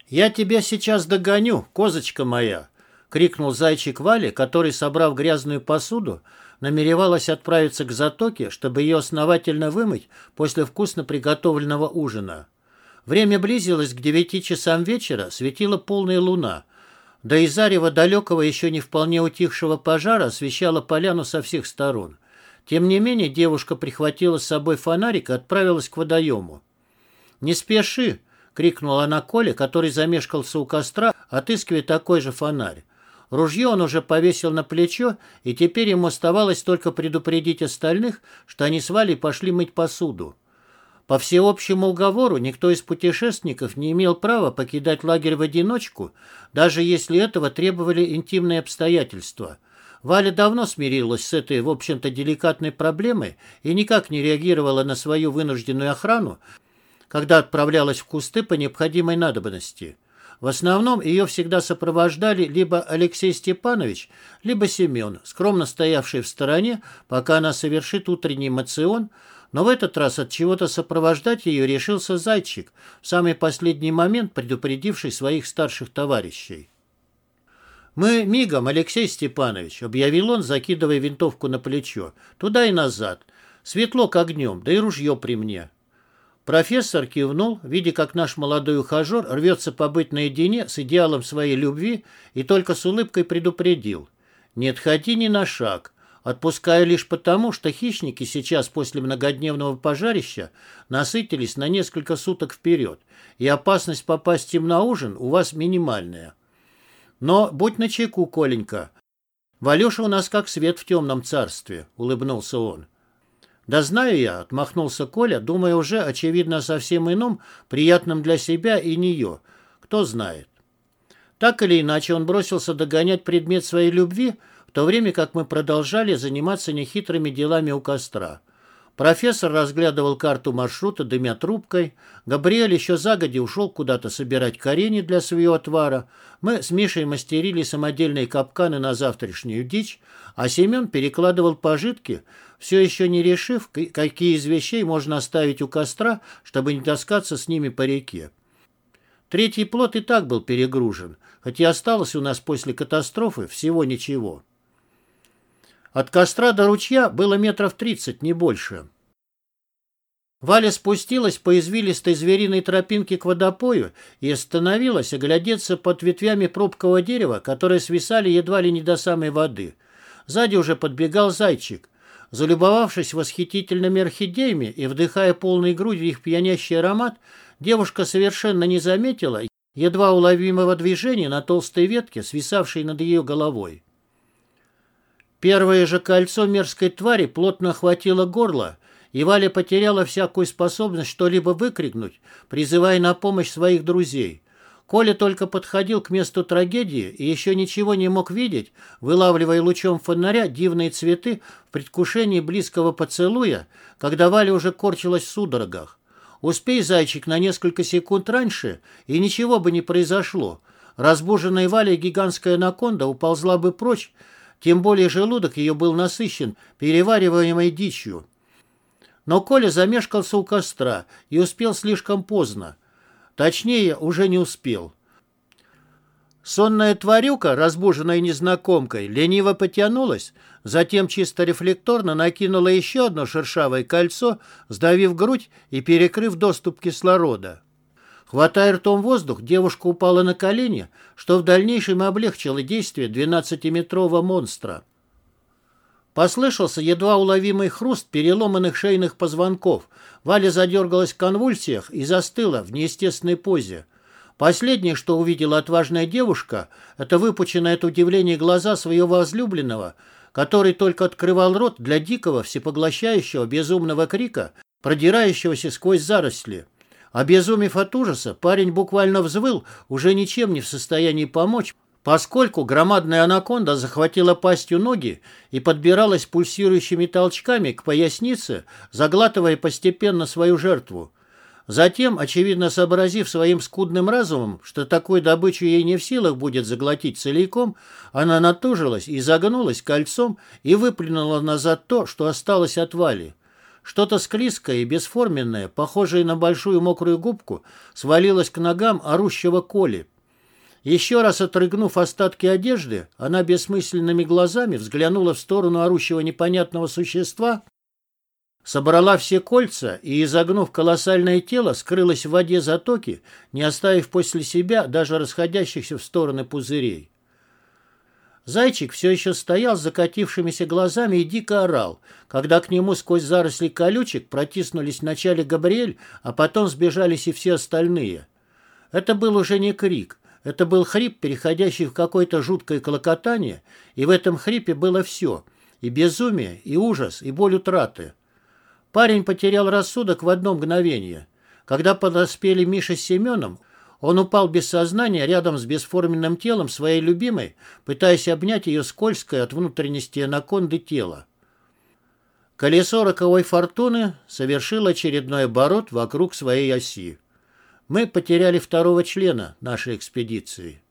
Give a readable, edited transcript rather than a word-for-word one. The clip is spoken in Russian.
«Я тебя сейчас догоню, козочка моя!» — крикнул зайчик Вале, который, собрав грязную посуду, намеревалась отправиться к затоке, чтобы ее основательно вымыть после вкусно приготовленного ужина. Время близилось к 9 часам вечера, светила полная луна, да и зарево далекого, еще не вполне утихшего пожара освещало поляну со всех сторон. Тем не менее девушка прихватила с собой фонарик и отправилась к водоему. «Не спеши!» — крикнула она Коле, который замешкался у костра, отыскивая такой же фонарь. Ружье он уже повесил на плечо, и теперь ему оставалось только предупредить остальных, что они с Валей пошли мыть посуду. По всеобщему уговору никто из путешественников не имел права покидать лагерь в одиночку, даже если этого требовали интимные обстоятельства. Валя давно смирилась с этой, в общем-то, деликатной проблемой и никак не реагировала на свою вынужденную охрану, когда отправлялась в кусты по необходимой надобности. В основном ее всегда сопровождали либо Алексей Степанович, либо Семен, скромно стоявший в стороне, пока она совершит утренний моцион, но в этот раз от чего-то сопровождать ее решился Зайчик, в самый последний момент предупредивший своих старших товарищей. «Мы мигом, Алексей Степанович», — объявил он, закидывая винтовку на плечо, — «туда и назад. Светло как днем, да и ружье при мне». Профессор кивнул, видя, как наш молодой ухажер рвется побыть наедине с идеалом своей любви, и только с улыбкой предупредил: «Не отходи ни на шаг. Отпускаю лишь потому, что хищники сейчас после многодневного пожарища насытились на несколько суток вперед, и опасность попасть им на ужин у вас минимальная. Но будь начеку, Коленька. Валюша у нас как свет в темном царстве», — улыбнулся он. «Да знаю я», — отмахнулся Коля, думая уже, очевидно, о совсем ином, приятном для себя и нее. Кто знает. Так или иначе, он бросился догонять предмет своей любви, в то время как мы продолжали заниматься нехитрыми делами у костра. Профессор разглядывал карту маршрута, дымя трубкой. Габриэль еще загодя ушел куда-то собирать коренья для своего отвара. Мы с Мишей мастерили самодельные капканы на завтрашнюю дичь, а Семен перекладывал пожитки, все еще не решив, какие из вещей можно оставить у костра, чтобы не таскаться с ними по реке. Третий плот и так был перегружен, хотя осталось у нас после катастрофы всего ничего. От костра до ручья было метров 30, не больше. Валя спустилась по извилистой звериной тропинке к водопою и остановилась оглядеться под ветвями пробкового дерева, которые свисали едва ли не до самой воды. Сзади уже подбегал Зайчик. Залюбовавшись восхитительными орхидеями и вдыхая полной грудью их пьянящий аромат, девушка совершенно не заметила едва уловимого движения на толстой ветке, свисавшей над ее головой. Первое же кольцо мерзкой твари плотно охватило горло, и Валя потеряла всякую способность что-либо выкрикнуть, призывая на помощь своих друзей. Коля только подходил к месту трагедии и еще ничего не мог видеть, вылавливая лучом фонаря дивные цветы в предвкушении близкого поцелуя, когда Валя уже корчилась в судорогах. Успей, Зайчик, на несколько секунд раньше, и ничего бы не произошло. Разбуженная Валей гигантская анаконда уползла бы прочь, тем более желудок ее был насыщен перевариваемой дичью. Но Коля замешкался у костра и успел слишком поздно. Точнее, уже не успел. Сонная тварюка, разбуженная незнакомкой, лениво потянулась, затем чисто рефлекторно накинула еще одно шершавое кольцо, сдавив грудь и перекрыв доступ кислорода. Хватая ртом воздух, девушка упала на колени, что в дальнейшем облегчило действие 12-метрового монстра. Послышался едва уловимый хруст переломанных шейных позвонков. Валя задергалась в конвульсиях и застыла в неестественной позе. Последнее, что увидела отважная девушка, это выпученные от удивления глаза своего возлюбленного, который только открывал рот для дикого, всепоглощающего, безумного крика, продирающегося сквозь заросли. Обезумев от ужаса, парень буквально взвыл, уже ничем не в состоянии помочь, поскольку громадная анаконда захватила пастью ноги и подбиралась пульсирующими толчками к пояснице, заглатывая постепенно свою жертву. Затем, очевидно сообразив своим скудным разумом, что такой добычу ей не в силах будет заглотить целиком, она натужилась и загнулась кольцом и выплюнула назад то, что осталось от Вали. Что-то склизкое и бесформенное, похожее на большую мокрую губку, свалилось к ногам орущего Коли. Еще раз отрыгнув остатки одежды, она бессмысленными глазами взглянула в сторону орущего непонятного существа, собрала все кольца и, изогнув колоссальное тело, скрылась в воде затоки, не оставив после себя даже расходящихся в стороны пузырей. Зайчик все еще стоял с закатившимися глазами и дико орал, когда к нему сквозь заросли колючек протиснулись вначале Габриэль, а потом сбежались и все остальные. Это был уже не крик, это был хрип, переходящий в какое-то жуткое клокотание, и в этом хрипе было все — и безумие, и ужас, и боль утраты. Парень потерял рассудок в одно мгновение. Когда подоспели Миша с Семеном, он упал без сознания рядом с бесформенным телом своей любимой, пытаясь обнять ее скользкое от внутренности анаконды тело. Колесо роковой фортуны совершило очередной оборот вокруг своей оси. Мы потеряли второго члена нашей экспедиции.